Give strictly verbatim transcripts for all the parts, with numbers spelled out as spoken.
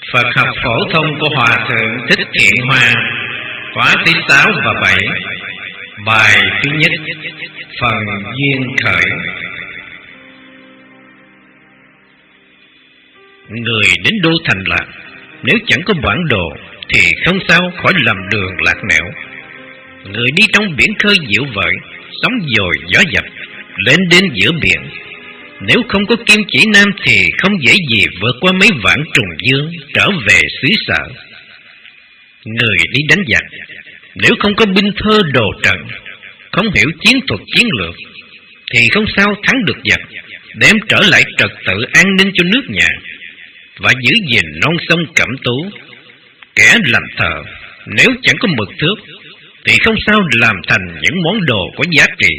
Phật học phổ thông của Hòa Thượng Thích Thiện Hoa, khóa thứ sáu và bảy. Bài thứ nhất, phần duyên khởi. Người đến đô thành lạc, nếu chẳng có bản đồ thì không sao khỏi lầm đường lạc nẻo. Người đi trong biển khơi dịu vợi, sóng dồi gió dập, lên đến giữa biển. Nếu không có kim chỉ nam thì không dễ gì vượt qua mấy vạn trùng dương trở về xứ sở. Người đi đánh giặc, nếu không có binh thơ đồ trận, không hiểu chiến thuật chiến lược, thì không sao thắng được giặc, đem trở lại trật tự an ninh cho nước nhà và giữ gìn non sông Cẩm Tú. Kẻ làm thợ, nếu chẳng có mực thước thì không sao làm thành những món đồ có giá trị.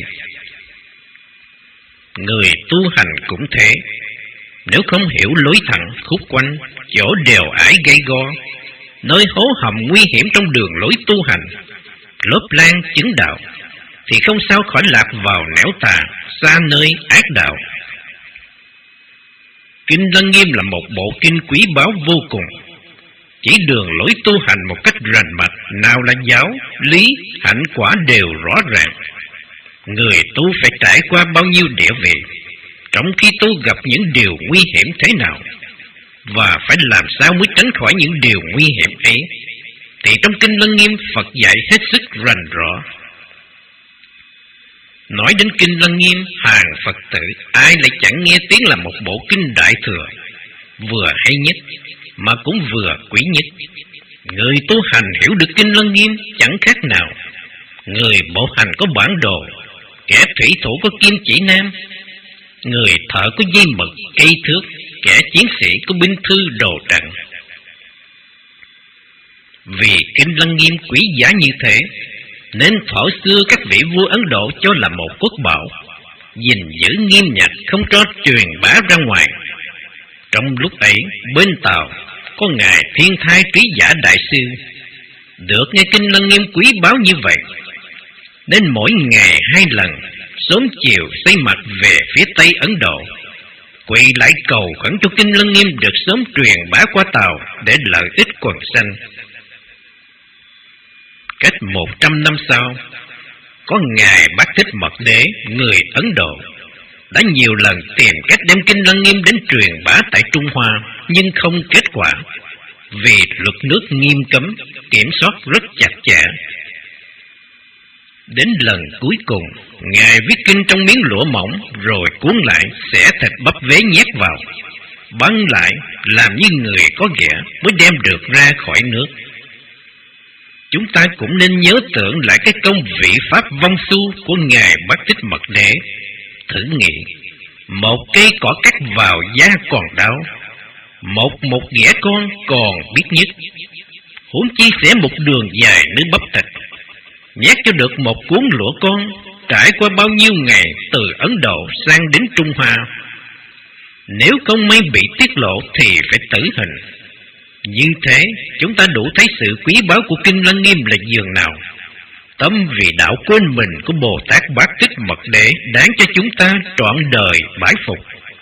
Người tu hành cũng thế, nếu không hiểu lối thẳng khúc quanh, chỗ đèo ải gây go, nơi hố hầm nguy hiểm trong đường lối tu hành, lốp lan chứng đạo, thì không sao khỏi lạc vào nẻo tà, xa nơi ác đạo. Kinh Lăng Nghiêm là một bộ kinh quý báu vô cùng, chỉ đường lối tu hành một cách rành mạch, nào là giáo, lý, hạnh quả đều rõ ràng. Người tu phải trải qua bao nhiêu địa vị, trong khi tu gặp những điều nguy hiểm thế nào, và phải làm sao mới tránh khỏi những điều nguy hiểm ấy, thì trong Kinh Lăng Nghiêm Phật dạy hết sức rành rõ. Nói đến Kinh Lăng Nghiêm, hàng Phật tử ai lại chẳng nghe tiếng là một bộ kinh đại thừa, vừa hay nhất mà cũng vừa quý nhất. Người tu hành hiểu được Kinh Lăng Nghiêm chẳng khác nào người bộ hành có bản đồ, kẻ thủy thủ có kim chỉ nam, người thợ có dây mực, cây thước, kẻ chiến sĩ có binh thư đồ trận. Vì Kinh Lăng Nghiêm quý giá như thế, nên thuở xưa các vị vua Ấn Độ cho là một quốc bảo, gìn giữ nghiêm nhặt, không cho truyền bá ra ngoài. Trong lúc ấy, bên Tàu có ngài Thiên Thai Trí Giả Đại Sư, được nghe Kinh Lăng Nghiêm quý báu như vậy, nên mỗi ngày hai lần, sớm chiều xây mặt về phía Tây Ấn Độ, quỳ lại cầu khẩn cho Kinh Lăng Nghiêm được sớm truyền bá qua Tàu để lợi ích quần sanh. Cách một trăm năm sau, có ngài Bát Thích Mật Đế, người Ấn Độ, đã nhiều lần tìm cách đem Kinh Lăng Nghiêm đến truyền bá tại Trung Hoa, nhưng không kết quả, vì luật nước nghiêm cấm, kiểm soát rất chặt chẽ. Đến lần cuối cùng, ngài viết kinh trong miếng lụa mỏng, rồi cuốn lại, xẻ thịt bắp vế nhét vào, băng lại, làm như người có ghẻ mới đem được ra khỏi nước. Chúng ta cũng nên nhớ tưởng lại cái công vị pháp vong su của ngài Bát Thích Mật Đế. Thử nghĩ, một cây cỏ cắt vào da còn đau, một một ghẻ con còn biết nhức, huống chi sẽ một đường dài nước bắp thịt. Nhét cho được một cuốn lụa con, trải qua bao nhiêu ngày từ Ấn Độ sang đến Trung Hoa. Nếu không may bị tiết lộ thì phải tử hình. Như thế, chúng ta đủ thấy sự quý báu của Kinh Lăng Nghiêm là dường nào. Tâm vì đạo quên mình của Bồ Tát Bát Thích Mật Đế đáng cho chúng ta trọn đời bái phục.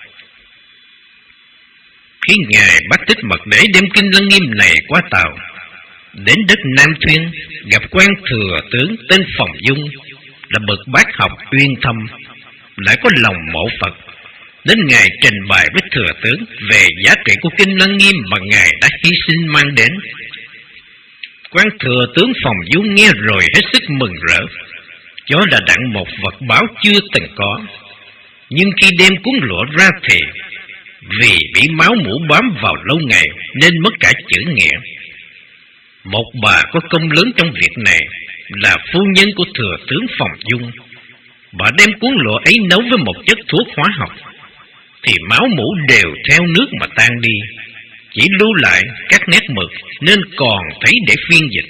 Khi ngài Bát Thích Mật Đế đem Kinh Lăng Nghiêm này qua Tàu, đến đất Nam Thuyên, gặp quan thừa tướng tên Phòng Dung, là bậc bác học uyên thâm, lại có lòng mộ Phật. Đến ngài trình bày với thừa tướng về giá trị của Kinh Lăng Nghiêm mà ngài đã hy sinh mang đến. Quan thừa tướng Phòng Dung nghe rồi hết sức mừng rỡ, cho là đặng một vật báo chưa từng có. Nhưng khi đem cuốn lụa ra thì vì bị máu mủ bám vào lâu ngày nên mất cả chữ nghĩa. Một bà có công lớn trong việc này là phu nhân của thừa tướng Phòng Dung. Bà đem cuốn lụa ấy nấu với một chất thuốc hóa học, thì máu mủ đều theo nước mà tan đi, chỉ lưu lại các nét mực nên còn thấy để phiên dịch.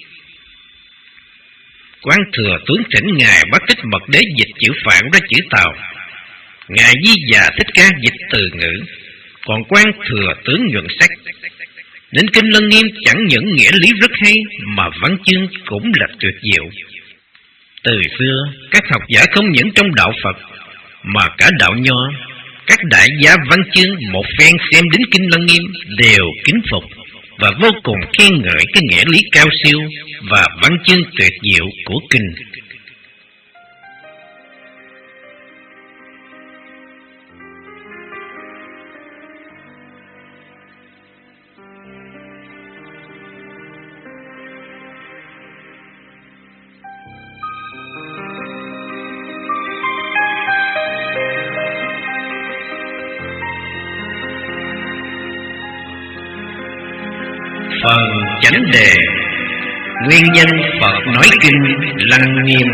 Quan thừa tướng thỉnh ngài Bát Thích Mật Đế dịch chữ Phạn ra chữ Tàu, ngài Di Già Thích Ca dịch từ ngữ, còn quan thừa tướng nhuận sách. Nên Kinh Lăng Nghiêm chẳng những nghĩa lý rất hay mà văn chương cũng là tuyệt diệu. Từ xưa, các học giả không những trong đạo Phật mà cả đạo Nho, các đại gia văn chương một phen xem đến Kinh Lăng Nghiêm đều kính phục. và vô cùng khen ngợi cái nghĩa lý cao siêu và văn chương tuyệt diệu của kinh. Phần chánh đề: nguyên nhân Phật nói kinh Lăng Nghiêm.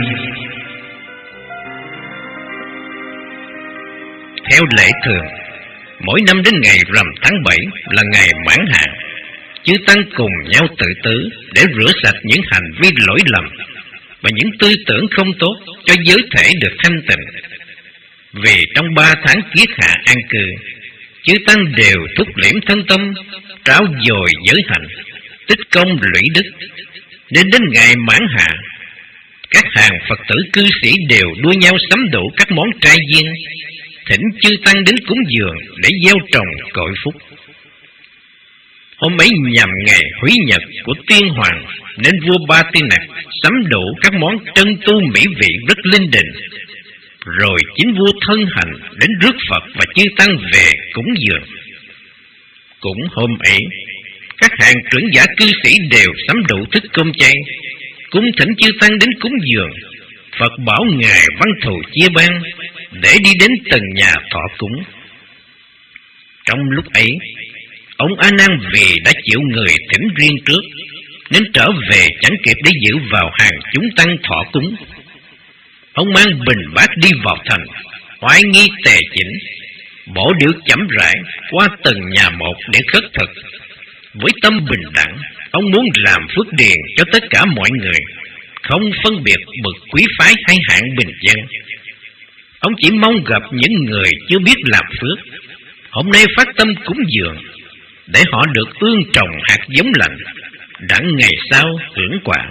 Theo lệ thường, mỗi năm đến ngày rằm tháng bảy là ngày mãn hạn, chư tăng cùng nhau tự tử để rửa sạch những hành vi lỗi lầm và những tư tưởng không tốt cho giới thể được thanh tịnh. Vì trong ba tháng kiết hạ an cư, chư tăng đều thúc liễm thân tâm, trao dồi giới hạnh, tích công lũy đức, nên đến ngày mãn hạ, các hàng Phật tử cư sĩ đều đua nhau sắm đủ các món trai duyên, thỉnh chư tăng đến cúng dường để gieo trồng cội phúc. Hôm ấy nhằm ngày húy nhật của tiên hoàng, nên vua Ba Tiên Nặc sắm đủ các món trân tu mỹ vị rất linh đình. Rồi chính vua thân hành đến rước Phật và chư tăng về cúng dường. Cũng hôm ấy, các hàng trưởng giả cư sĩ đều sắm đủ thức cơm chay, cúng thỉnh chư tăng đến cúng dường. Phật bảo ngài văn thù chia ban để đi đến từng nhà thọ cúng. Trong lúc ấy, ông A Nan vì đã chịu người thỉnh riêng trước, nên trở về chẳng kịp để giữ vào hàng chúng tăng thọ cúng. Ông mang bình bát đi vào thành, hoái nghi tề chỉnh, bổ điệu chậm rãi qua từng nhà một để khất thực. Với tâm bình đẳng, ông muốn làm phước điền cho tất cả mọi người, không phân biệt bậc quý phái hay hạng bình dân. Ông chỉ mong gặp những người chưa biết làm phước, hôm nay phát tâm cúng dường, để họ được ương trồng hạt giống lành, đặng ngày sau hưởng quả.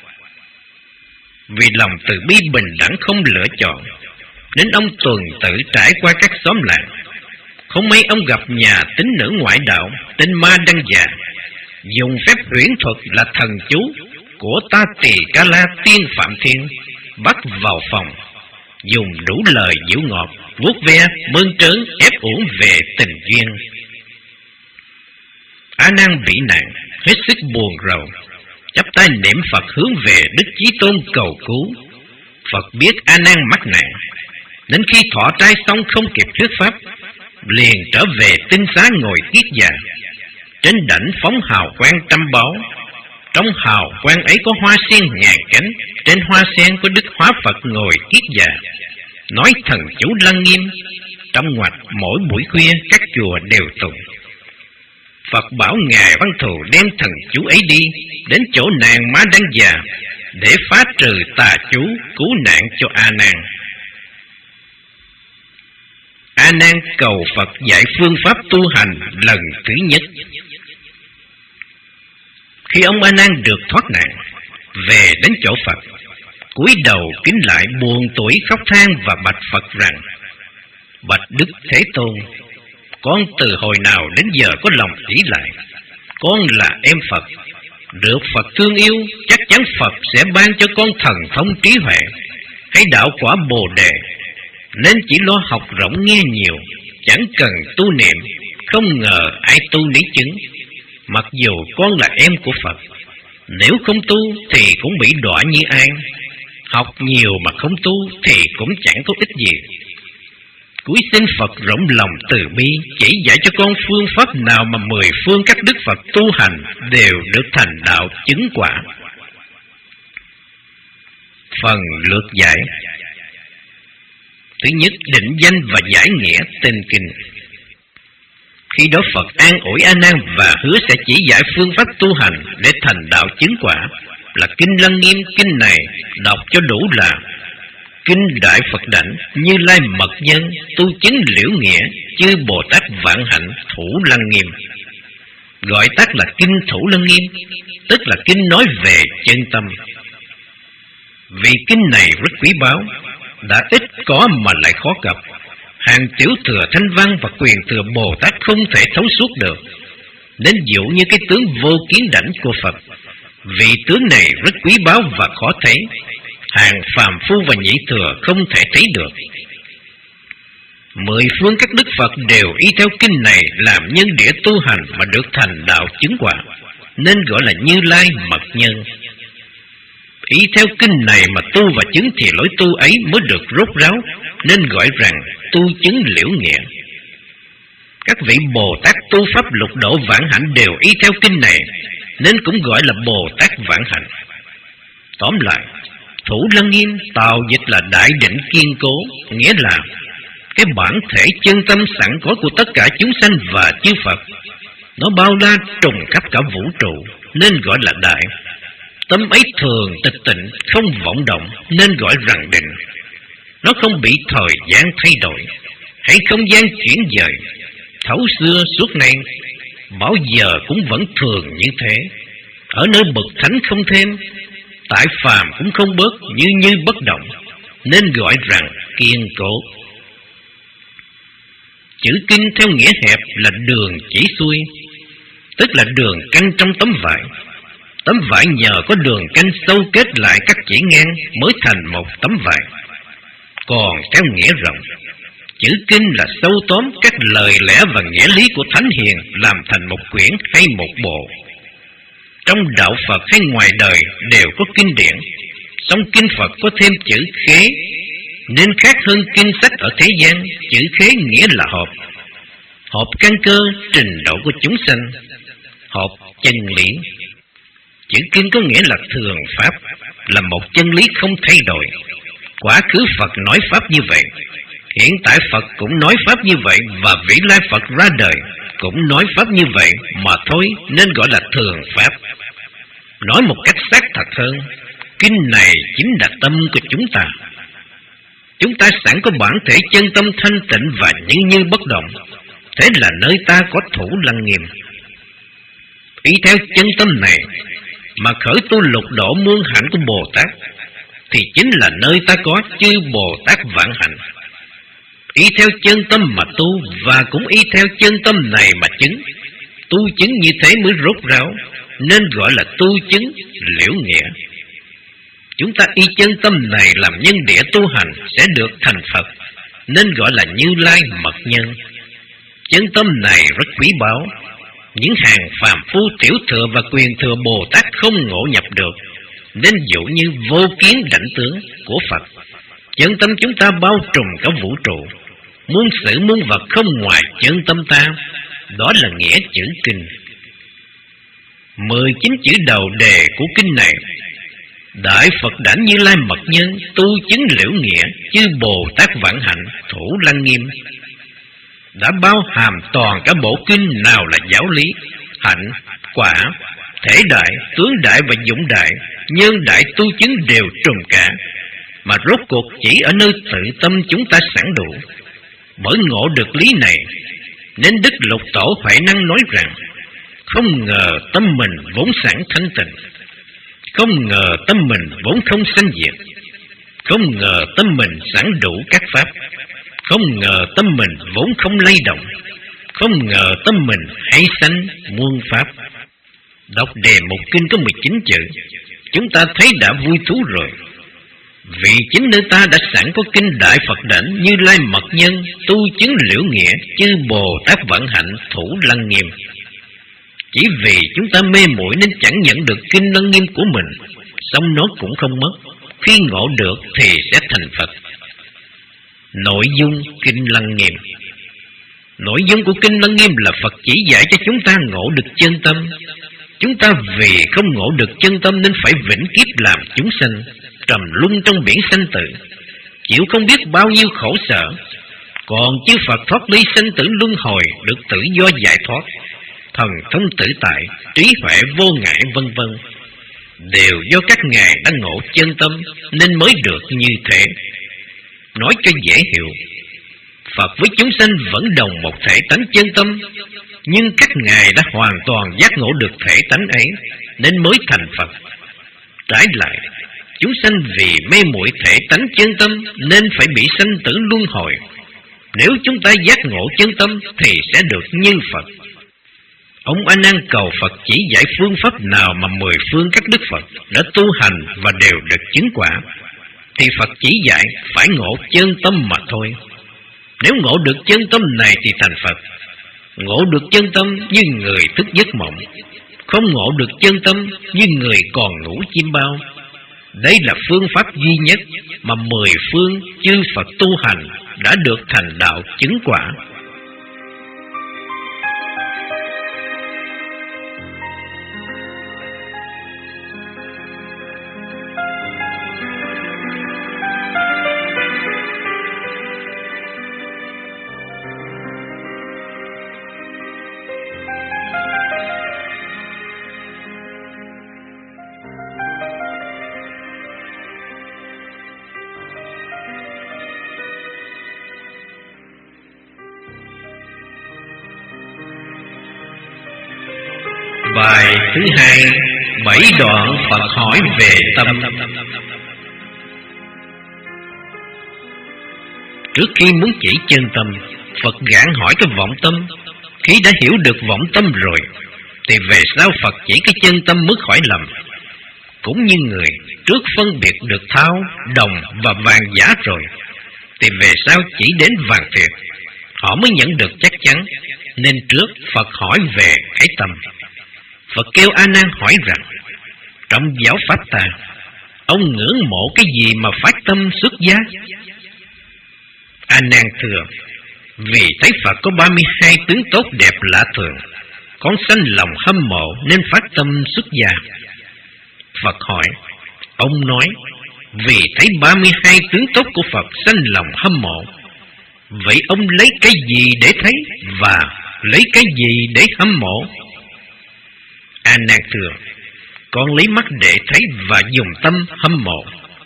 Vì lòng từ bi bình đẳng không lựa chọn, nên ông tuần tự trải qua các xóm làng. Không mấy ông gặp nhà tín nữ ngoại đạo tên Ma Đăng Già, dùng phép huyễn thuật là thần chú của Ta Tỳ Ca La Tiên Phạm Thiên, bắt vào phòng, dùng đủ lời dịu ngọt, vuốt ve, bơn trớn, ép uổng về tình duyên. A Nan bị nạn, hết sức buồn rầu, chắp tay niệm Phật hướng về Đức Chí Tôn cầu cứu. Phật biết A Nan mắc nạn, đến khi thọ trai xong không kịp thuyết pháp, liền trở về tinh xá ngồi kiết già. Trên đảnh phóng hào quang trăm báu, trong hào quang ấy có hoa sen ngàn cánh, trên hoa sen có Đức Hóa Phật ngồi kiết già, nói thần chú Lăng Nghiêm. Trong ngoặt mỗi buổi khuya các chùa đều tụng. Phật bảo ngài Văn Thù đem thần chú ấy đi đến chỗ nàng Ma Đăng Già để phá trừ tà chú, cứu nạn cho A Nan. A Nan cầu Phật dạy phương pháp tu hành lần thứ nhất. Khi ông A Nan được thoát nạn, về đến chỗ Phật, cúi đầu kính lại buồn tuổi khóc than và bạch Phật rằng: bạch Đức Thế Tôn, con từ hồi nào đến giờ có lòng nghĩ lại, con là em Phật, được Phật thương yêu, chắc chắn Phật sẽ ban cho con thần thông trí huệ hay đạo quả Bồ Đề, nên chỉ lo học rộng nghe nhiều, chẳng cần tu niệm. Không ngờ ai tu lý chứng, mặc dù con là em của Phật, nếu không tu thì cũng bị đọa như ai. Học nhiều mà không tu thì cũng chẳng có ích gì. Cúi xin Phật rộng lòng từ bi, chỉ dạy cho con phương pháp nào mà mười phương các đức Phật tu hành đều được thành đạo chứng quả. Phần lược giải. Thứ nhất, định danh và giải nghĩa tên kinh. Khi đó Phật an ủi A Nan và hứa sẽ chỉ giải phương pháp tu hành để thành đạo chứng quả, là kinh Lăng Nghiêm. Kinh này đọc cho đủ là: kinh Đại Phật Đảnh, Như Lai Mật Nhân, tu chứng liễu nghĩa, chư Bồ Tát vạn hạnh thủ Lăng Nghiêm. Gọi tắt là kinh thủ Lăng Nghiêm, tức là kinh nói về chân tâm. Vì kinh này rất quý báu, đã ít có mà lại khó gặp. Hàng tiểu thừa Thanh Văn và quyền thừa Bồ Tát không thể thấu suốt được. nên dụ như cái tướng vô kiến đảnh của Phật. Vị tướng này rất quý báu và khó thấy, hàng phàm phu và nhị thừa không thể thấy được. Mười phương các đức Phật đều y theo kinh này làm nhân địa tu hành mà được thành đạo chứng quả, nên gọi là Như Lai mật nhân. Ý theo kinh này mà tu và chứng thì lối tu ấy mới được rốt ráo, nên gọi rằng tu chứng liễu nghĩa. Các vị Bồ Tát tu pháp lục độ vãng hạnh đều y theo kinh này, nên cũng gọi là Bồ Tát vãng hạnh. Tóm lại, Thủ Lăng Nghiêm tào dịch là đại định kiên cố, nghĩa là cái bản thể chân tâm sẵn có của tất cả chúng sanh và chư Phật. Nó bao la trùng khắp cả vũ trụ, nên gọi là đại. Tâm ấy thường tịch tịnh, không vọng động, nên gọi rằng định. Nó không bị thời gian thay đổi, hay không gian chuyển dời, thấu xưa suốt nay, bao giờ cũng vẫn thường như thế. Ở nơi bậc thánh không thêm, tại phàm cũng không bớt, như như bất động, nên gọi rằng kiên cố. Chữ kinh theo nghĩa hẹp là đường chỉ xuôi, tức là đường canh trong tấm vải. Tấm vải nhờ có đường canh sâu kết lại các chỉ ngang mới thành một tấm vải. Còn theo nghĩa rộng, chữ kinh là sâu tóm các lời lẽ và nghĩa lý của thánh hiền làm thành một quyển hay một bộ. Trong đạo Phật hay ngoài đời đều có kinh điển, song kinh Phật có thêm chữ khế, nên khác hơn kinh sách ở thế gian. Chữ khế nghĩa là hộp, hộp căn cơ trình độ của chúng sanh, hộp chân lý. Chữ kinh có nghĩa là thường pháp, là một chân lý không thay đổi. Quá khứ Phật nói pháp như vậy, hiện tại Phật cũng nói pháp như vậy, và vĩ lai Phật ra đời cũng nói pháp như vậy mà thôi, nên gọi là thường pháp. Nói một cách xác thật hơn, kinh này chính là tâm của chúng ta. Chúng ta sẵn có bản thể chân tâm thanh tịnh và như như bất động, thế là nơi ta có Thủ Lăng Nghiêm. Ý theo chân tâm này mà khởi tu lục độ muôn hạnh của Bồ Tát, thì chính là nơi ta có chư Bồ Tát vãng hạnh. Ý theo chân tâm mà tu, và cũng ý theo chân tâm này mà chứng. Tu chứng như thế mới rốt ráo, nên gọi là tu chứng liễu nghĩa. Chúng ta y chân tâm này làm nhân địa tu hành sẽ được thành Phật, nên gọi là Như Lai mật nhân. Chân tâm này rất quý báu, những hàng phàm phu tiểu thừa và quyền thừa Bồ Tát không ngộ nhập được, nên dụ như vô kiến đảnh tướng của Phật. Chân tâm chúng ta bao trùm cả vũ trụ, muôn sự muôn vật không ngoài chân tâm ta. Đó là nghĩa chữ kinh. Mười chín chữ đầu đề của kinh này: Đại Phật đảnh Như Lai mật nhân, tu chứng liễu nghĩa, chư Bồ Tát vãng hạnh, Thủ Lăng Nghiêm, đã bao hàm toàn cả bộ kinh. Nào là giáo lý, hạnh, quả, thể đại, tướng đại và dụng đại, nhân đại tu chứng đều trùm cả, mà rốt cuộc chỉ ở nơi tự tâm chúng ta sẵn đủ. Bởi ngộ được lý này, nên Đức Lục Tổ Huệ Năng nói rằng: không ngờ tâm mình vốn sẵn thanh tịnh, không ngờ tâm mình vốn không sanh diệt, không ngờ tâm mình sẵn đủ các pháp, không ngờ tâm mình vốn không lay động, không ngờ tâm mình hay sanh muôn pháp. Đọc đề một kinh có mười chín chữ, chúng ta thấy đã vui thú rồi. Vì chính nơi ta đã sẵn có kinh Đại Phật đảnh Như Lai mật nhân, tu chứng liễu nghĩa, chư Bồ Tát vãng hạnh, Thủ Lăng Nghiêm. Chỉ vì chúng ta mê muội nên chẳng nhận được kinh Lăng Nghiêm của mình, song nó cũng không mất, khi ngộ được thì sẽ thành Phật. Nội dung kinh Lăng Nghiêm. Nội dung của kinh Lăng Nghiêm là Phật chỉ dạy cho chúng ta ngộ được chân tâm. Chúng ta vì không ngộ được chân tâm nên phải vĩnh kiếp làm chúng sanh, trầm luân trong biển sanh tử, chịu không biết bao nhiêu khổ sở. Còn chư Phật thoát ly sanh tử luân hồi, được tự do giải thoát, thần thông tự tại, trí huệ vô ngại vân vân, đều do các ngài đã ngộ chân tâm nên mới được như thế. Nói cho dễ hiểu, Phật với chúng sanh vẫn đồng một thể tánh chân tâm, nhưng các ngài đã hoàn toàn giác ngộ được thể tánh ấy nên mới thành Phật. Trái lại, chúng sanh vì mê muội thể tánh chân tâm nên phải bị sanh tử luân hồi. Nếu chúng ta giác ngộ chân tâm thì sẽ được như Phật. Ông A Nan cầu Phật chỉ dạy phương pháp nào mà mười phương các đức Phật đã tu hành và đều được chứng quả, thì Phật chỉ dạy phải ngộ chân tâm mà thôi. Nếu ngộ được chân tâm này thì thành Phật. Ngộ được chân tâm như người thức giấc mộng, không ngộ được chân tâm như người còn ngủ chim bao. Đây là phương pháp duy nhất mà mười phương chư Phật tu hành đã được thành đạo chứng quả. Bài thứ hai, bảy đoạn Phật hỏi về tâm. Trước khi muốn chỉ chân tâm, Phật gạn hỏi cái vọng tâm. Khi đã hiểu được vọng tâm rồi, thì về sau Phật chỉ cái chân tâm mới khỏi lầm. Cũng như người trước phân biệt được thau, đồng và vàng giả rồi, thì về sau chỉ đến vàng thiệt, họ mới nhận được chắc chắn. Nên trước Phật hỏi về cái tâm. Phật kêu A Nan hỏi rằng: trong giáo pháp ta, ông ngưỡng mộ cái gì mà phát tâm xuất gia? A Nan thưa: vì thấy Phật có ba mươi hai tướng tốt đẹp lạ thường, con sanh lòng hâm mộ nên phát tâm xuất gia. Phật hỏi: ông nói vì thấy ba mươi hai tướng tốt của Phật sanh lòng hâm mộ, vậy ông lấy cái gì để thấy và lấy cái gì để hâm mộ? A Nan thưa: con lấy mắt để thấy và dùng tâm hâm mộ.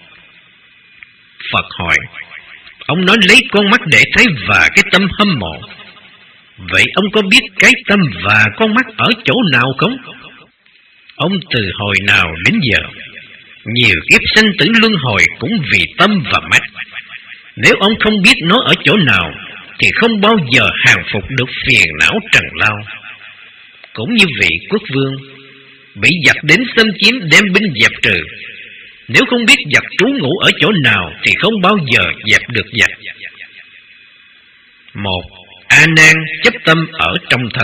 Phật hỏi: ông nói lấy con mắt để thấy và cái tâm hâm mộ, vậy ông có biết cái tâm và con mắt ở chỗ nào không? Ông từ hồi nào đến giờ, nhiều kiếp sanh tử luân hồi cũng vì tâm và mắt. Nếu ông không biết nó ở chỗ nào, thì không bao giờ hàng phục được phiền não trần lao. Cũng như vị quốc vương bị giặc đến xâm chiếm đem binh dẹp trừ, nếu không biết giặc trú ngụ ở chỗ nào thì không bao giờ dẹp được giặc. Một, A Nan chấp tâm ở trong thân.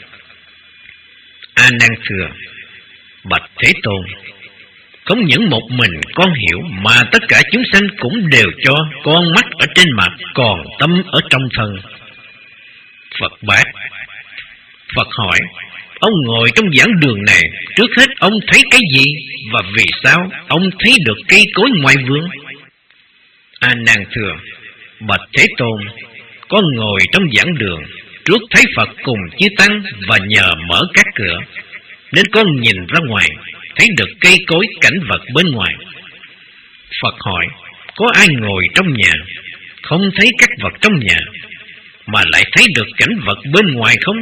A Nan thưa: bạch Thế Tôn, không những một mình con hiểu mà tất cả chúng sanh cũng đều cho con mắt ở trên mặt, còn tâm ở trong thân. Phật bác. Phật hỏi: ông ngồi trong giảng đường này, trước hết ông thấy cái gì và vì sao ông thấy được cây cối ngoài vườn? A Nan thưa: bạch Thế Tôn, con ngồi trong giảng đường, trước thấy Phật cùng chư tăng và nhờ mở các cửa, nên con nhìn ra ngoài, thấy được cây cối cảnh vật bên ngoài. Phật hỏi: có ai ngồi trong nhà, không thấy các vật trong nhà, mà lại thấy được cảnh vật bên ngoài không?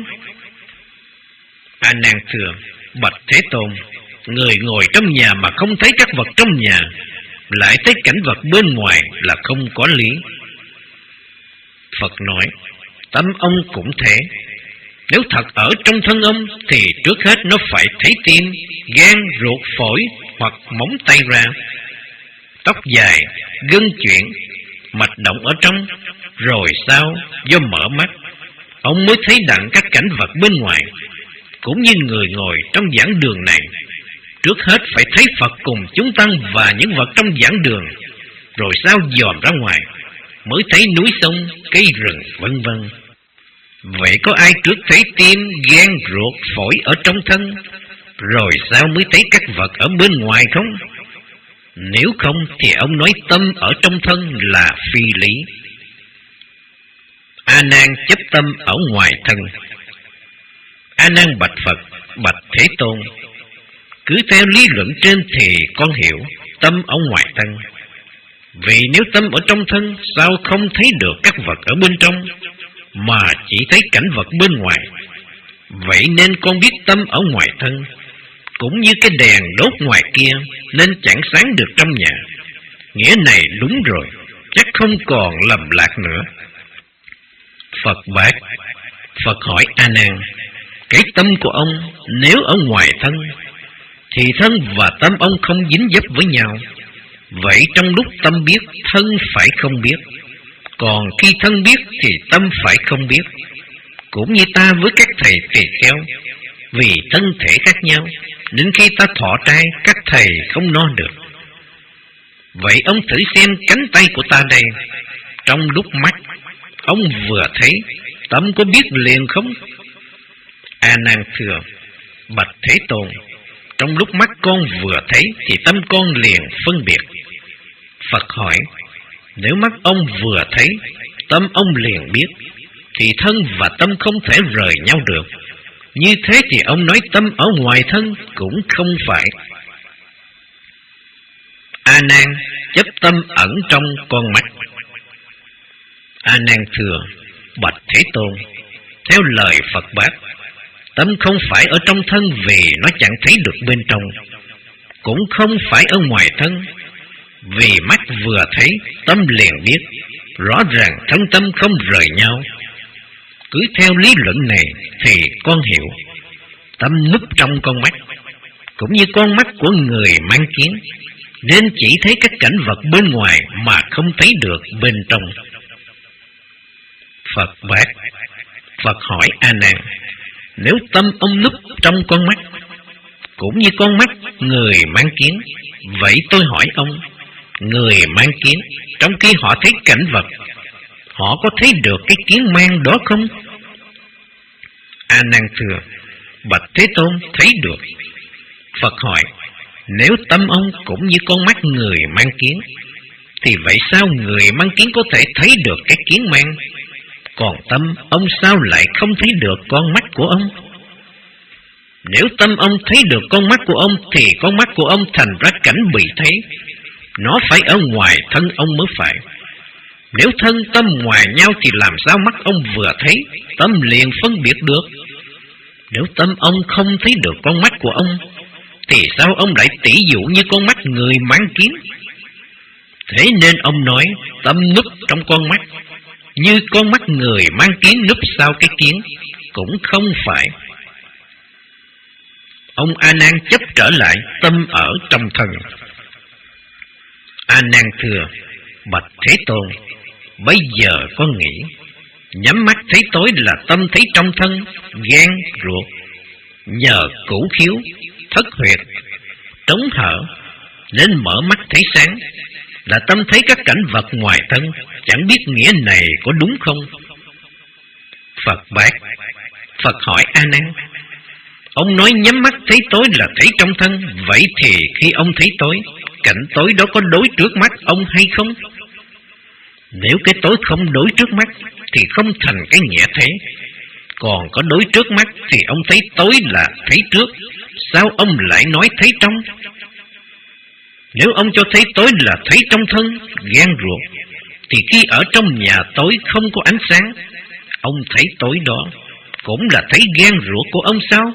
A Nan thưa: bạch Thế Tôn, người ngồi trong nhà mà không thấy các vật trong nhà, lại thấy cảnh vật bên ngoài là không có lý. Phật nói: tâm ông cũng thế. Nếu thật ở trong thân ông, thì trước hết nó phải thấy tim, gan, ruột, phổi hoặc móng tay ra, tóc dài, gân chuyển, mạch động ở trong. Rồi sau do mở mắt, ông mới thấy đặng các cảnh vật bên ngoài. Cũng như người ngồi trong giảng đường này, trước hết phải thấy Phật cùng chúng tăng và những vật trong giảng đường, rồi sau dòm ra ngoài mới thấy núi sông, cây rừng vân vân. Vậy có ai trước thấy tim, gan, ruột, phổi ở trong thân, rồi sao mới thấy các vật ở bên ngoài không? Nếu không thì ông nói tâm ở trong thân là phi lý. A Nan chấp tâm ở ngoài thân. A Nan bạch Phật: bạch Thế Tôn, cứ theo lý luận trên thì con hiểu tâm ở ngoài thân. Vì nếu tâm ở trong thân, sao không thấy được các vật ở bên trong, mà chỉ thấy cảnh vật bên ngoài? Vậy nên con biết tâm ở ngoài thân, cũng như cái đèn đốt ngoài kia nên chẳng sáng được trong nhà. Nghĩa này đúng rồi, chắc không còn lầm lạc nữa. Phật bác. Phật hỏi A Nan: Cái tâm của ông nếu ở ngoài thân thì thân và tâm ông không dính dấp với nhau. Vậy trong lúc tâm biết, thân phải không biết. Còn khi thân biết thì tâm phải không biết. Cũng như ta với các thầy tỳ kheo, vì thân thể khác nhau nên khi ta thọ trai, các thầy không no được. Vậy ông thử xem cánh tay của ta đây. Trong lúc mắt ông vừa thấy, tâm có biết liền không? A Nan thưa: Bạch Thế Tôn, trong lúc mắt con vừa thấy thì tâm con liền phân biệt. Phật hỏi: Nếu mắt ông vừa thấy, tâm ông liền biết, thì thân và tâm không thể rời nhau được. Như thế thì ông nói tâm ở ngoài thân cũng không phải. A Nan chấp tâm ẩn trong con mắt. A Nan thưa: Bạch Thế Tôn, theo lời Phật bác, tâm không phải ở trong thân vì nó chẳng thấy được bên trong, cũng không phải ở ngoài thân. Vì mắt vừa thấy, tâm liền biết, rõ ràng thân tâm không rời nhau. Cứ theo lý luận này thì con hiểu, tâm núp trong con mắt, cũng như con mắt của người mang kiến, nên chỉ thấy các cảnh vật bên ngoài mà không thấy được bên trong. Phật bác. Phật hỏi A Nan: Nếu tâm ông núp trong con mắt, cũng như con mắt người mang kiến, vậy tôi hỏi ông, người mang kiến trong khi họ thấy cảnh vật, họ có thấy được cái kiến mang đó không? A Nan thưa: Bạch Thế Tôn, thấy được. Phật hỏi: Nếu tâm ông cũng như con mắt người mang kiến, thì vậy sao người mang kiến có thể thấy được cái kiến mang, còn tâm ông sao lại không thấy được con mắt của ông? Nếu tâm ông thấy được con mắt của ông thì con mắt của ông thành ra cảnh bị thấy, nó phải ở ngoài thân ông mới phải. Nếu thân tâm ngoài nhau thì làm sao mắt ông vừa thấy, tâm liền phân biệt được? Nếu tâm ông không thấy được con mắt của ông, thì sao ông lại tỉ dụ như con mắt người mang kiến? Thế nên ông nói tâm núp trong con mắt, như con mắt người mang kiến núp sau cái kiến, cũng không phải. Ông A Nan chấp trở lại tâm ở trong thân. A Nan thưa: Bạch Thế Tôn, bây giờ con nghĩ, nhắm mắt thấy tối là tâm thấy trong thân, gan, ruột, nhờ cửu khiếu, thất huyệt, trống thở, nên mở mắt thấy sáng, là tâm thấy các cảnh vật ngoài thân. Chẳng biết nghĩa này có đúng không? Phật bác. Phật hỏi A Nan: Ông nói nhắm mắt thấy tối là thấy trong thân, vậy thì khi ông thấy tối, cảnh tối đó có đối trước mắt ông hay không? Nếu cái tối không đối trước mắt thì không thành cái nghĩa thấy, còn có đối trước mắt thì ông thấy tối là thấy trước, sao ông lại nói thấy trong? Nếu ông cho thấy tối là thấy trong thân, gan ruột, thì khi ở trong nhà tối không có ánh sáng, ông thấy tối đó cũng là thấy gan ruột của ông sao?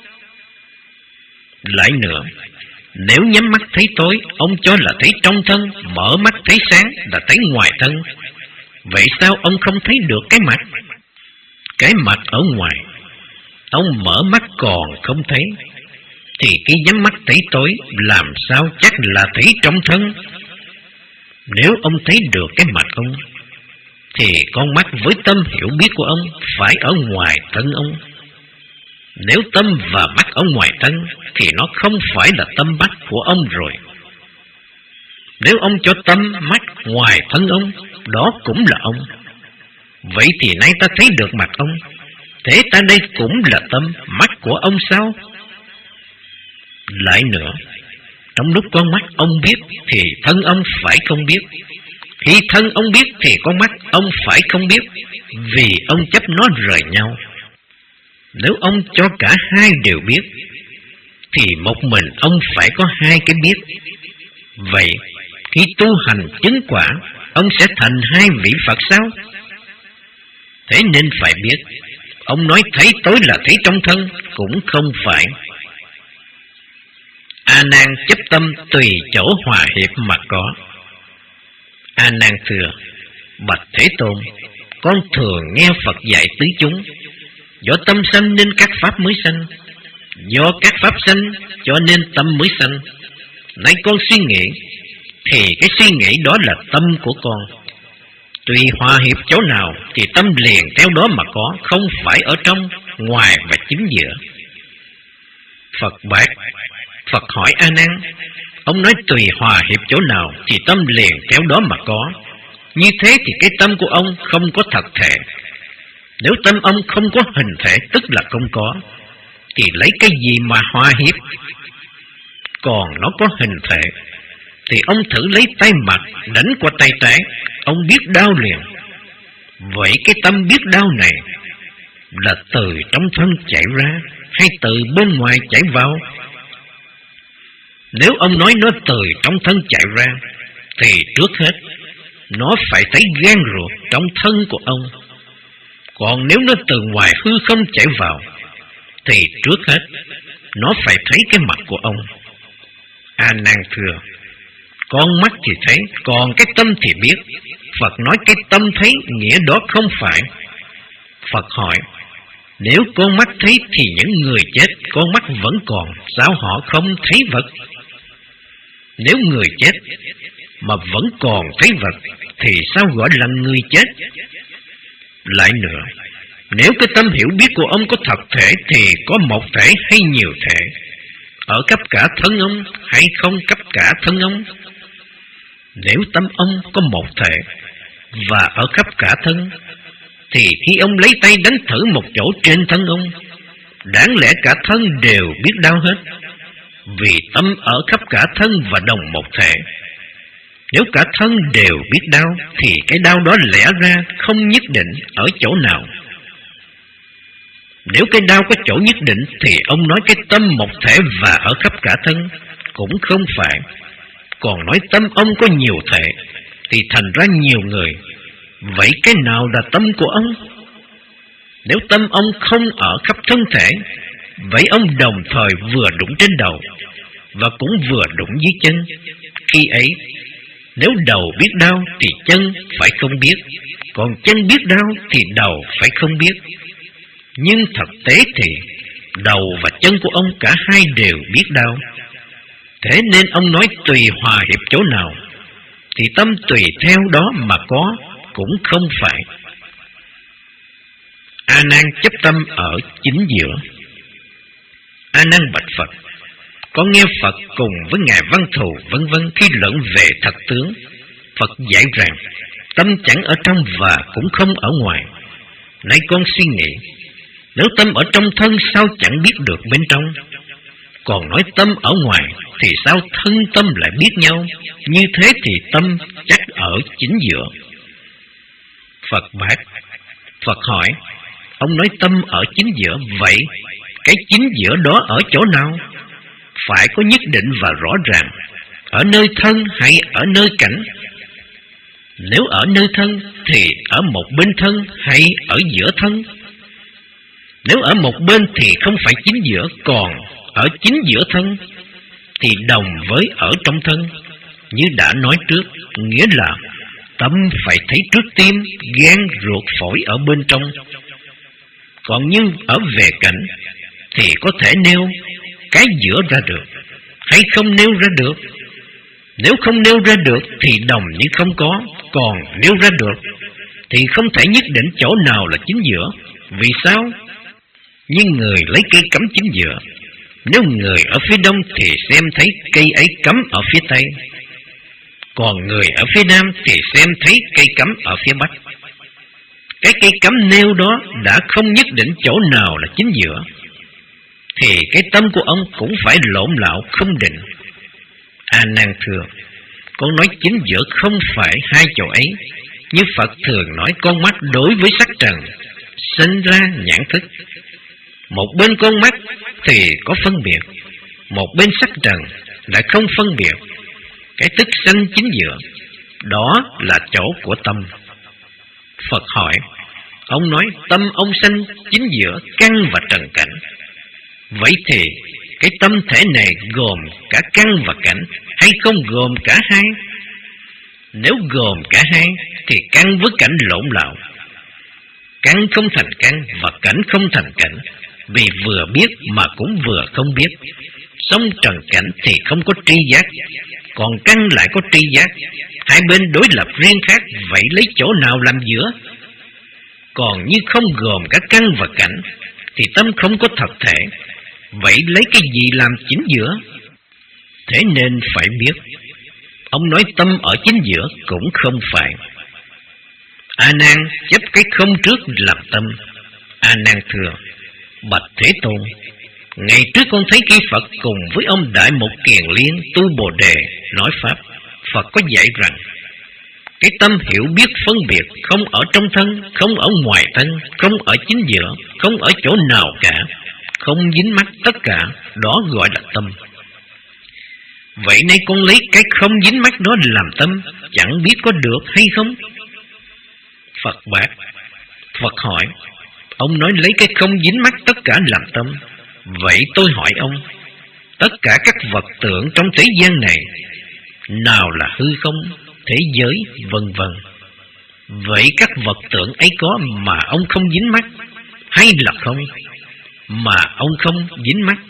Lại nữa, nếu nhắm mắt thấy tối, ông cho là thấy trong thân, mở mắt thấy sáng là thấy ngoài thân, vậy sao ông không thấy được cái mặt? Cái mặt ở ngoài, ông mở mắt còn không thấy, thì khi nhắm mắt thấy tối, làm sao chắc là thấy trong thân? Nếu ông thấy được cái mặt ông, thì con mắt với tâm hiểu biết của ông phải ở ngoài thân ông. Nếu tâm và mắt ở ngoài thân, thì nó không phải là tâm mắt của ông rồi. Nếu ông cho tâm mắt ngoài thân ông, đó cũng là ông. Vậy thì nay ta thấy được mặt ông, thế ta đây cũng là tâm mắt của ông sao? Lại nữa, trong lúc con mắt ông biết thì thân ông phải không biết, khi thân ông biết thì con mắt ông phải không biết, vì ông chấp nó rời nhau. Nếu ông cho cả hai đều biết, thì một mình ông phải có hai cái biết. Vậy khi tu hành chứng quả, ông sẽ thành hai vị Phật sao? Thế nên phải biết, ông nói thấy tối là thấy trong thân cũng không phải. A Nan chấp tâm tùy chỗ hòa hiệp mà có. A Nan thưa: Bạch Thế Tôn, con thường nghe Phật dạy tứ chúng, Do tâm sanh nên các pháp mới sanh, do các pháp sanh cho nên tâm mới sanh. Nay con suy nghĩ, thì cái suy nghĩ đó là tâm của con. Tùy hòa hiệp chỗ nào thì tâm liền theo đó mà có, không phải ở trong, ngoài và chính giữa. Phật bạch: Phật hỏi A Nan, ông nói tùy hòa hiệp chỗ nào thì tâm liền theo đó mà có. Như thế thì cái tâm của ông không có thật thể. Nếu tâm ông không có hình thể, tức là không có, thì lấy cái gì mà hòa hiệp? Còn nó có hình thể, thì ông thử lấy tay mặt đánh qua tay trái, ông biết đau liền. Vậy cái tâm biết đau này là từ trong thân chạy ra hay từ bên ngoài chạy vào? Nếu ông nói nó từ trong thân chạy ra, thì trước hết nó phải thấy gan ruột trong thân của ông. Còn nếu nó từ ngoài hư không chạy vào, thì trước hết nó phải thấy cái mặt của ông. A Nan thưa: Con mắt thì thấy, còn cái tâm thì biết. Phật nói cái tâm thấy, nghĩa đó không phải. Phật hỏi: Nếu con mắt thấy thì những người chết con mắt vẫn còn, sao họ không thấy vật? Nếu người chết mà vẫn còn thấy vật, thì sao gọi là người chết? Lại nữa, nếu cái tâm hiểu biết của ông có thật thể, thì có một thể hay nhiều thể? Ở khắp cả thân ông hay không khắp cả thân ông? Nếu tâm ông có một thể và ở khắp cả thân, thì khi ông lấy tay đánh thử một chỗ trên thân ông, đáng lẽ cả thân đều biết đau hết, vì tâm ở khắp cả thân và đồng một thể. Nếu cả thân đều biết đau, thì cái đau đó lẽ ra không nhất định ở chỗ nào. Nếu cái đau có chỗ nhất định, thì ông nói cái tâm một thể và ở khắp cả thân cũng không phải. Còn nói tâm ông có nhiều thể, thì thành ra nhiều người. Vậy cái nào là tâm của ông? Nếu tâm ông không ở khắp thân thể, vậy ông đồng thời vừa đụng trên đầu và cũng vừa đụng dưới chân. Khi ấy, nếu đầu biết đau thì chân phải không biết, còn chân biết đau thì đầu phải không biết. Nhưng thực tế thì đầu và chân của ông cả hai đều biết đau. Thế nên ông nói tùy hòa hiệp chỗ nào, thì tâm tùy theo đó mà có, cũng không phải. A Nan chấp tâm ở chính giữa. A Nan bạch Phật: Con nghe Phật cùng với Ngài Văn Thù vân vân khi luận về thật tướng. Phật dạy rằng tâm chẳng ở trong và cũng không ở ngoài. Nay con suy nghĩ, nếu tâm ở trong thân sao chẳng biết được bên trong? Còn nói tâm ở ngoài, thì sao thân tâm lại biết nhau? Như thế thì tâm chắc ở chính giữa. Phật bạch: Phật hỏi, ông nói tâm ở chính giữa, vậy cái chính giữa đó ở chỗ nào? Phải có nhất định và rõ ràng, ở nơi thân hay ở nơi cảnh? Nếu ở nơi thân thì ở một bên thân hay ở giữa thân? Nếu ở một bên thì không phải chính giữa, còn ở chính giữa thân thì đồng với ở trong thân. Như đã nói trước, nghĩa là tâm phải thấy trước tim, gan, ruột, phổi ở bên trong. Còn như ở về cảnh thì có thể nêu cái giữa ra được, hay không nêu ra được. Nếu không nêu ra được thì đồng như không có, còn nêu ra được thì không thể nhất định chỗ nào là chính giữa. Vì sao? Như người lấy cây cắm chính giữa, nếu người ở phía đông thì xem thấy cây ấy cắm ở phía tây, còn người ở phía nam thì xem thấy cây cắm ở phía bắc. Cái cây cắm nêu đó đã không nhất định chỗ nào là chính giữa, thì cái tâm của ông cũng phải lộn lạo không định. A Nan thưa, con nói chính giữa không phải hai chỗ ấy. Như Phật thường nói con mắt đối với sắc trần sinh ra nhãn thức. Một bên con mắt thì có phân biệt, một bên sắc trần lại không phân biệt. Cái tức sanh chính giữa, đó là chỗ của tâm. Phật hỏi, ông nói tâm ông sanh chính giữa căn và trần cảnh. Vậy thì cái tâm thể này gồm cả căn và cảnh, hay không gồm cả hai? Nếu gồm cả hai thì căn với cảnh lộn lạo. Căn không thành căn và cảnh không thành cảnh, vì vừa biết mà cũng vừa không biết. Song trần cảnh thì không có tri giác, còn căn lại có tri giác. Hai bên đối lập riêng khác, vậy lấy chỗ nào làm giữa? Còn như không gồm cả căn và cảnh, thì tâm không có thật thể, vậy lấy cái gì làm chính giữa? Thế nên phải biết. Ông nói tâm ở chính giữa cũng không phải. A Nan chấp cái không trước làm tâm. A Nan thưa: bạch Thế Tôn, ngày trước con thấy khi Phật cùng với ông Đại Mục Kiền Liên tu Bồ Đề nói pháp, Phật có dạy rằng cái tâm hiểu biết phân biệt không ở trong thân, không ở ngoài thân, không ở chính giữa, không ở chỗ nào cả, không dính mắc tất cả, đó gọi là tâm. Vậy nay con lấy cái không dính mắc đó làm tâm, chẳng biết có được hay không? Phật bác. Phật hỏi: ông nói lấy cái không dính mắc tất cả làm tâm. Vậy tôi hỏi ông, tất cả các vật tượng trong thế gian này, nào là hư không, thế giới, vân vân, vậy các vật tượng ấy có mà ông không dính mắc, hay là không mà ông không dính mắc?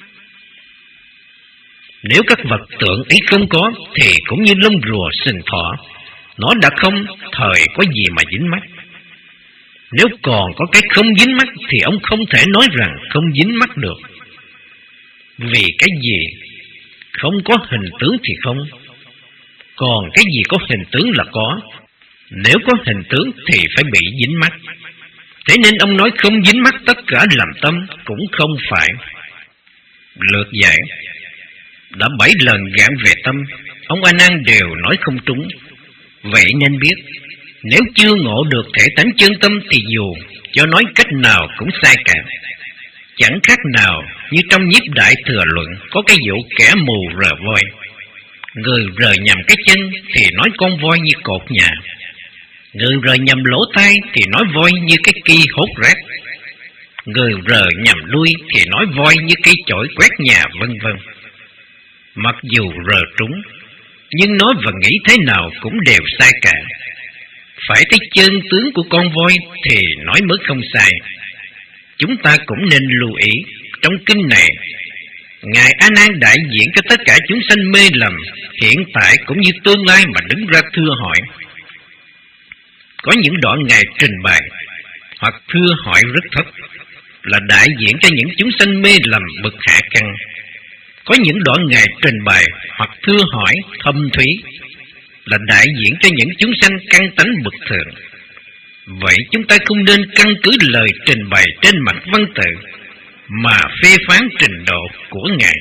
Nếu các vật tượng ấy không có, thì cũng như lông rùa sừng thỏ, nó đã không, thời có gì mà dính mắc. Nếu còn có cái không dính mắc, thì ông không thể nói rằng không dính mắc được. Vì cái gì không có hình tướng thì không, còn cái gì có hình tướng là có. Nếu có hình tướng thì phải bị dính mắc. Thế nên ông nói không dính mắc tất cả làm tâm cũng không phải. Lược giải. Đã bảy lần giảng về tâm, ông A Nan đều nói không trúng. Vậy nên biết, nếu chưa ngộ được thể tánh chân tâm thì dù cho nói cách nào cũng sai cả. Chẳng khác nào như trong Nhiếp Đại Thừa Luận có cái vụ kẻ mù rờ voi. Người rờ nhầm cái chân thì nói con voi như cột nhà, người rờ nhầm lỗ tai thì nói voi như cái ki hốt rác, người rờ nhầm đuôi thì nói voi như cây chổi quét nhà, vân vân. Mặc dù rờ trúng, nhưng nói và nghĩ thế nào cũng đều sai cả. Phải thấy chân tướng của con voi thì nói mới không sai. Chúng ta cũng nên lưu ý, trong kinh này, Ngài A Nan đại diện cho tất cả chúng sanh mê lầm, hiện tại cũng như tương lai mà đứng ra thưa hỏi. Có những đoạn Ngài trình bày hoặc thưa hỏi rất thấp, là đại diện cho những chúng sanh mê lầm bậc hạ căn. Có những đoạn Ngài trình bày hoặc thưa hỏi thâm thúy, là đại diện cho những chúng sanh căn tánh bậc thượng. Vậy chúng ta không nên căn cứ lời trình bày trên mặt văn tự mà phê phán trình độ của Ngài.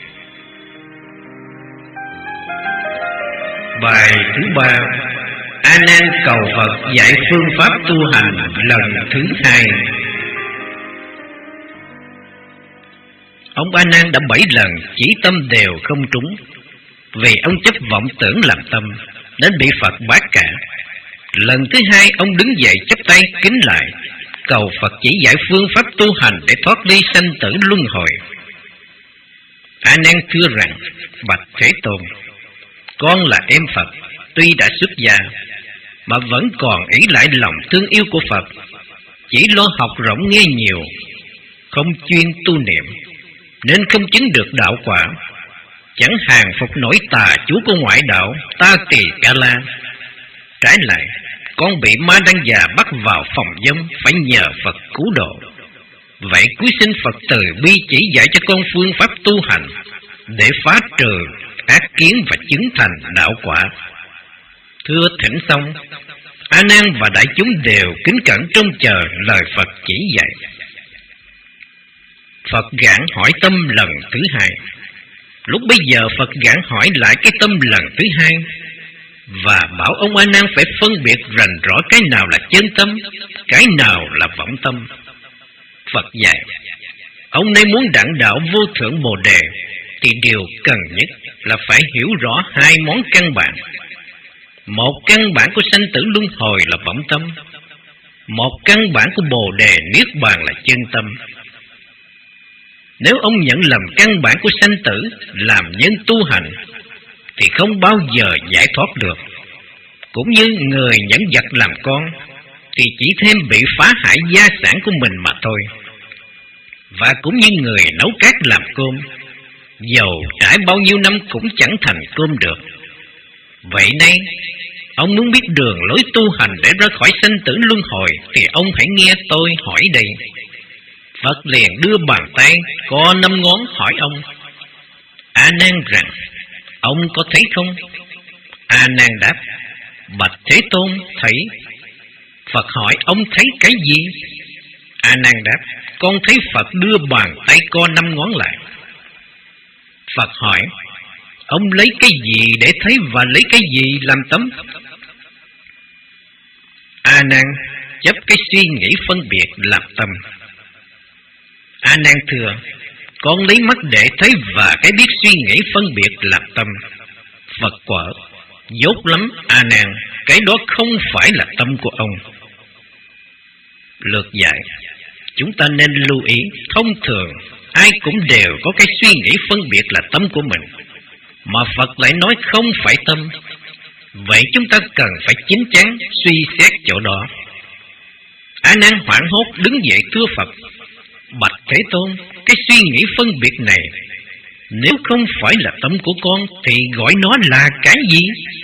Bài thứ ba. A Nan cầu Phật dạy phương pháp tu hành lần thứ hai. Ông A Nan đã bảy lần chỉ tâm đều không trúng, vì ông chấp vọng tưởng làm tâm, nên bị Phật bác cả. Lần thứ hai ông đứng dậy chắp tay kính lại, cầu Phật chỉ dạy phương pháp tu hành để thoát ly sanh tử luân hồi. A Nan thưa rằng: bạch Thế Tôn, con là em Phật, tuy đã xuất gia mà vẫn còn ý lại lòng thương yêu của Phật, chỉ lo học rộng nghe nhiều, không chuyên tu niệm, nên không chứng được đạo quả. Chẳng hàng phục nổi tà chú của ngoại đạo Ta Kỳ Ca La. Trái lại, con bị ma đăng già bắt vào phòng dâm, phải nhờ Phật cứu độ. Vậy cuối xin Phật từ bi chỉ dạy cho con phương pháp tu hành, để phá trừ ác kiến và chứng thành đạo quả. Thưa thỉnh xong, A Nan và đại chúng đều kính cẩn trông chờ lời Phật chỉ dạy. Phật gạn hỏi tâm lần thứ hai. Lúc bấy giờ Phật gạn hỏi lại cái tâm lần thứ hai, và bảo ông A Nan phải phân biệt rành rõ cái nào là chân tâm, cái nào là vọng tâm. Phật dạy: ông nay muốn đặng đạo vô thượng Bồ Đề, thì điều cần nhất là phải hiểu rõ hai món căn bản. Một căn bản của sanh tử luân hồi là vọng tâm, một căn bản của Bồ Đề Niết Bàn là chân tâm. Nếu ông nhận lầm căn bản của sanh tử làm nhân tu hành, thì không bao giờ giải thoát được. Cũng như người nhận giặc làm con, thì chỉ thêm bị phá hại gia sản của mình mà thôi. Và cũng như người nấu cát làm cơm, dầu trải bao nhiêu năm cũng chẳng thành cơm được. Vậy nay, ông muốn biết đường lối tu hành để ra khỏi sanh tử luân hồi, thì ông hãy nghe tôi hỏi đây. Phật liền đưa bàn tay có năm ngón hỏi ông: A Nan rằng, ông có thấy không? A Nan đáp: Bạch Thế Tôn, thấy. Phật hỏi: Ông thấy cái gì? A Nan đáp: Con thấy Phật đưa bàn tay co năm ngón lại. Phật hỏi: Ông lấy cái gì để thấy và lấy cái gì làm tấm? A Nan chấp cái suy nghĩ phân biệt làm tâm. A Nan thưa: Con lấy mắt để thấy và cái biết suy nghĩ phân biệt làm tâm. Phật quở: Dốt lắm A Nan, cái đó không phải là tâm của ông. Lược dạy: Chúng ta nên lưu ý, thông thường ai cũng đều có cái suy nghĩ phân biệt là tâm của mình, mà Phật lại nói không phải tâm. Vậy chúng ta cần phải chín chắn suy xét chỗ đó. A Nan hoảng hốt đứng dậy thưa Phật: Bạch Thế Tôn, cái suy nghĩ phân biệt này nếu không phải là tâm của con thì gọi nó là cái gì?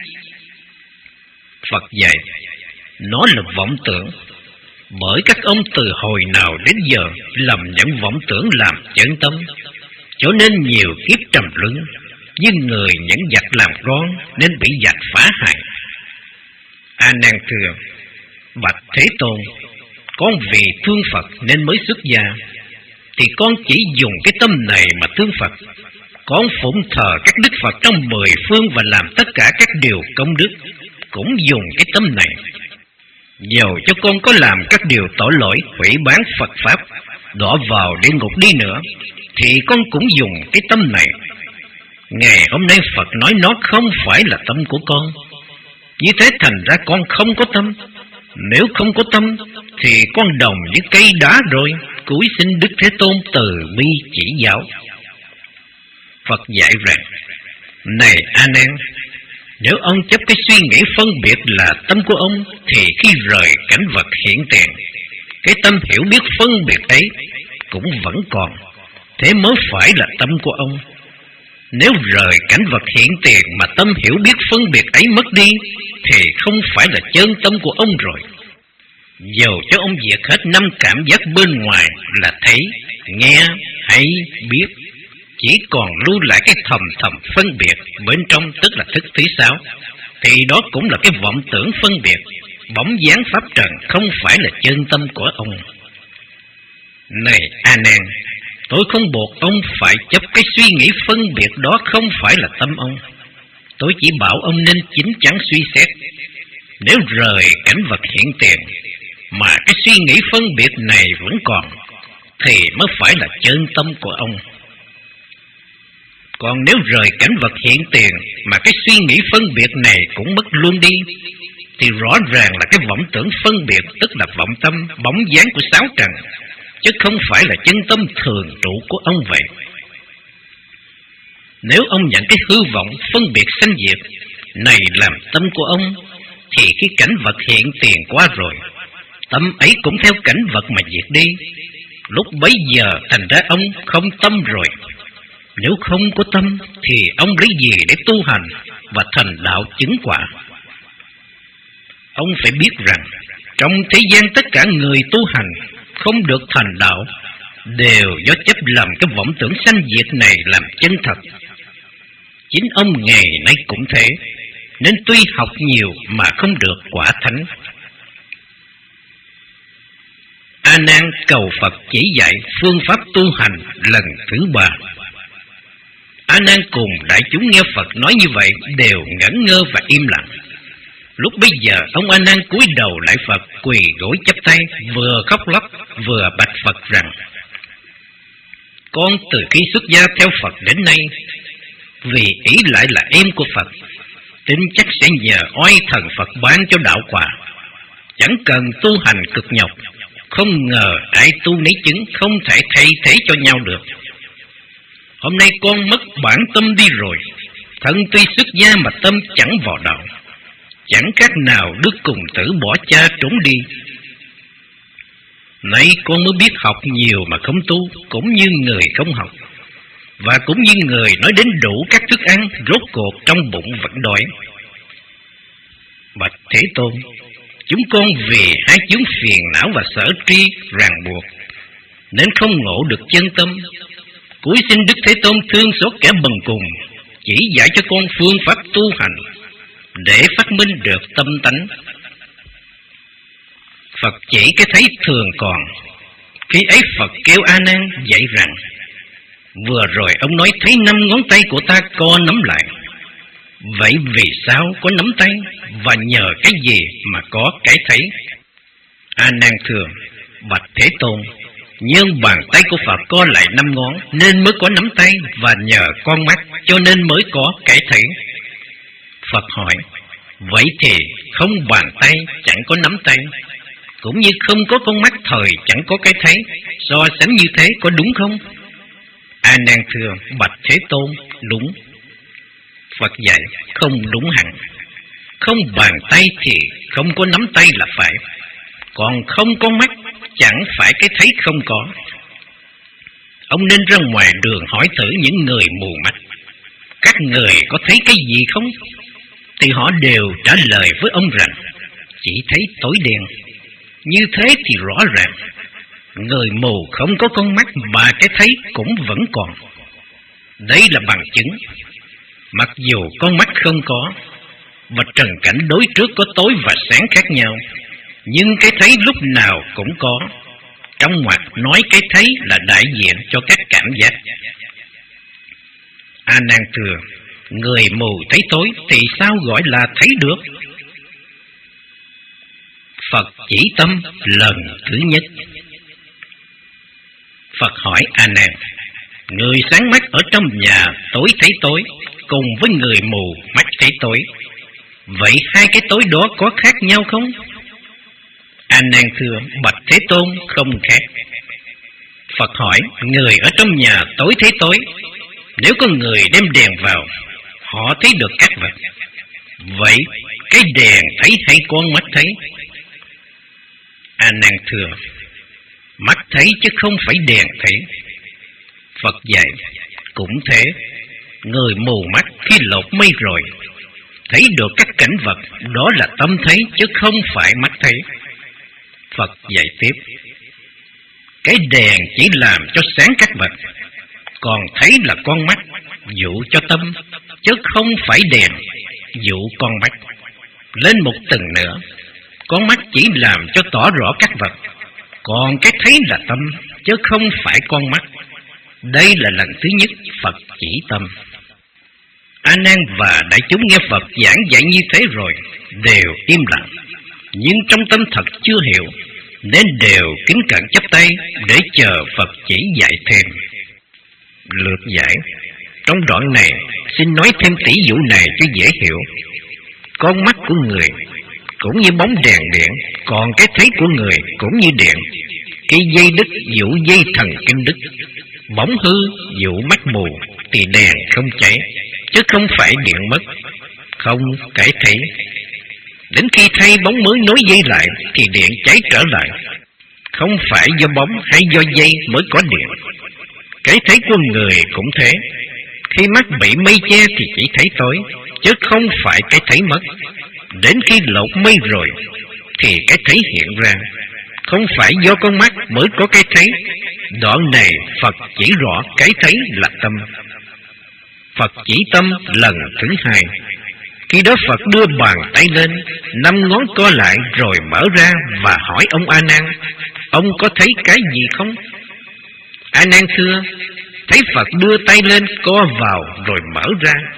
Phật dạy: Nó là vọng tưởng. Bởi các ông từ hồi nào đến giờ lầm nhận vọng tưởng làm chân tâm, cho nên nhiều kiếp trầm luân, như người những giặc làm con nên bị giặc phá hại. A Nan thưa: Bạch Thế Tôn, con vì thương Phật nên mới xuất gia, thì con chỉ dùng cái tâm này mà thương Phật. Con phụng thờ các đức Phật trong mười phương và làm tất cả các điều công đức cũng dùng cái tâm này. Dầu cho con có làm các điều tội lỗi hủy bán Phật Pháp, đọa vào địa ngục đi nữa, thì con cũng dùng cái tâm này. Ngày hôm nay Phật nói nó không phải là tâm của con, như thế thành ra con không có tâm. Nếu không có tâm thì con đồng với cây đá rồi. Cúi xin Đức Thế Tôn từ bi chỉ giáo. Phật dạy rằng: Này A Nan, nếu ông chấp cái suy nghĩ phân biệt là tâm của ông, thì khi rời cảnh vật hiện tiền, cái tâm hiểu biết phân biệt ấy cũng vẫn còn, thế mới phải là tâm của ông. Nếu rời cảnh vật hiện tiền mà tâm hiểu biết phân biệt ấy mất đi, thì không phải là chân tâm của ông rồi. Dầu cho ông diệt hết năm cảm giác bên ngoài là thấy, nghe, hay, biết, chỉ còn lưu lại cái thầm thầm phân biệt bên trong, tức là thức thứ sáu, thì đó cũng là cái vọng tưởng phân biệt, bóng dáng pháp trần, không phải là chân tâm của ông. Này A Nan, tôi không buộc ông phải chấp cái suy nghĩ phân biệt đó không phải là tâm ông. Tôi chỉ bảo ông nên chín chắn suy xét. Nếu rời cảnh vật hiện tiền mà cái suy nghĩ phân biệt này vẫn còn, thì mới phải là chân tâm của ông. Còn nếu rời cảnh vật hiện tiền mà cái suy nghĩ phân biệt này cũng mất luôn đi, thì rõ ràng là cái vọng tưởng phân biệt, tức là vọng tâm, bóng dáng của sáu trần, chứ không phải là chân tâm thường trụ của ông vậy. Nếu ông nhận cái hư vọng phân biệt sanh diệt này làm tâm của ông, thì khi cảnh vật hiện tiền qua rồi, tâm ấy cũng theo cảnh vật mà diệt đi. Lúc bấy giờ thành ra ông không tâm rồi. Nếu không có tâm thì ông lấy gì để tu hành và thành đạo chứng quả? Ông phải biết rằng trong thế gian tất cả người tu hành không được thành đạo đều do chấp làm cái vọng tưởng sanh diệt này làm chân thật. Chính ông ngày nay cũng thế, nên tuy học nhiều mà không được quả thánh. A Nan cầu Phật chỉ dạy phương pháp tu hành lần thứ ba. A Nan cùng đại chúng nghe Phật nói như vậy đều ngẩn ngơ và im lặng. Lúc bấy giờ ông A Nan cúi đầu lại Phật, quỳ gối chắp tay, vừa khóc lóc vừa bạch Phật rằng: Con từ khi xuất gia theo Phật đến nay, vì ý lại là em của Phật, tin chắc sẽ nhờ oai thần Phật ban cho đạo quả, chẳng cần tu hành cực nhọc. Không ngờ ai tu nấy chứng không thể thay thế cho nhau được. Hôm nay con mất bản tâm đi rồi, thân tuy xuất gia mà tâm chẳng vào đạo, chẳng khác nào đứa cùng tử bỏ cha trốn đi, Nay con mới biết học nhiều mà không tu, cũng như người không học, và cũng như người nói đến đủ các thức ăn, rốt cuộc trong bụng vẫn đói. Bạch Thế Tôn, chúng con vì hai chướng phiền não và sở tri ràng buộc, nên không ngộ được chân tâm. Cúi xin Đức Thế Tôn thương xót kẻ bần cùng, chỉ dạy cho con phương pháp tu hành, để phát minh được tâm tánh. Phật chỉ cái thấy thường còn. Khi ấy Phật kêu A Nan dạy rằng: vừa rồi ông nói thấy năm ngón tay của ta co nắm lại. Vậy vì sao có nắm tay, và nhờ cái gì mà có cái thấy? A Nan thưa: bạch Thế Tôn, nhưng bàn tay của Phật co lại năm ngón nên mới có nắm tay, và nhờ con mắt cho nên mới có cái thấy. Phật hỏi: vậy thì không bàn tay chẳng có nắm tay, cũng như không có con mắt thời chẳng có cái thấy, so sánh như thế có đúng không? A Nan thưa: bạch Thế Tôn, đúng. Phật dạy: không đúng hẳn. Không bàn tay thì không có nắm tay là phải, còn không có mắt chẳng phải cái thấy không có. Ông nên ra ngoài đường hỏi thử những người mù mắt: các người có thấy cái gì không? Thì họ đều trả lời với ông rằng: chỉ thấy tối đen. Như thế thì rõ ràng, người mù không có con mắt mà cái thấy cũng vẫn còn. Đấy là bằng chứng. Mặc dù con mắt không có, và trần cảnh đối trước có tối và sáng khác nhau, nhưng cái thấy lúc nào cũng có. Trong ngoặc nói cái thấy là đại diện cho các cảm giác. A Nan thưa: người mù thấy tối thì sao gọi là thấy được? Phật chỉ tâm lần thứ nhất. Phật hỏi A Nan: người sáng mắt ở trong nhà tối thấy tối, cùng với người mù mắt thấy tối, vậy hai cái tối đó có khác nhau không? A Nan thưa: bạch Thế Tôn, không khác. Phật hỏi: người ở trong nhà tối thấy tối, nếu có người đem đèn vào, họ thấy được các vật. Vậy cái đèn thấy hay con mắt thấy? A Nan thưa: mắt thấy chứ không phải đèn thấy. Phật dạy: cũng thế, người mù mắt khi lột mây rồi thấy được các cảnh vật, đó là tâm thấy chứ không phải mắt thấy. Phật dạy tiếp: cái đèn chỉ làm cho sáng các vật, còn thấy là con mắt dụ cho tâm, chứ không phải đèn dụ con mắt. Lên một tầng nữa, con mắt chỉ làm cho tỏ rõ các vật, còn cái thấy là tâm, chứ không phải con mắt. Đây là lần thứ nhất Phật chỉ tâm. A Nan và đại chúng nghe Phật giảng dạy như thế rồi đều im lặng, nhưng trong tâm thật chưa hiểu, nên đều kính cẩn chắp tay để chờ Phật chỉ dạy thêm. Lược giải: trong đoạn này xin nói thêm tỷ dụ này cho dễ hiểu. Con mắt của người cũng như bóng đèn điện, còn cái thấy của người cũng như điện. Cái dây đứt dụ dây thần kinh đứt, bóng hư dụ mắt mù, thì đèn không cháy, chứ không phải điện mất, không cái thấy. Đến khi thay bóng mới nối dây lại thì điện cháy trở lại, không phải do bóng hay do dây mới có điện. Cái thấy của người cũng thế, khi mắt bị mây che thì chỉ thấy tối, chứ không phải cái thấy mất. Đến khi lột mây rồi thì cái thấy hiện ra, không phải do con mắt mới có cái thấy. Đoạn này Phật chỉ rõ cái thấy là tâm. Phật chỉ tâm lần thứ hai. Khi đó Phật đưa bàn tay lên, năm ngón co lại rồi mở ra và hỏi ông A Nan: ông có thấy cái gì không? A Nan thưa: thấy Phật đưa tay lên co vào rồi mở ra,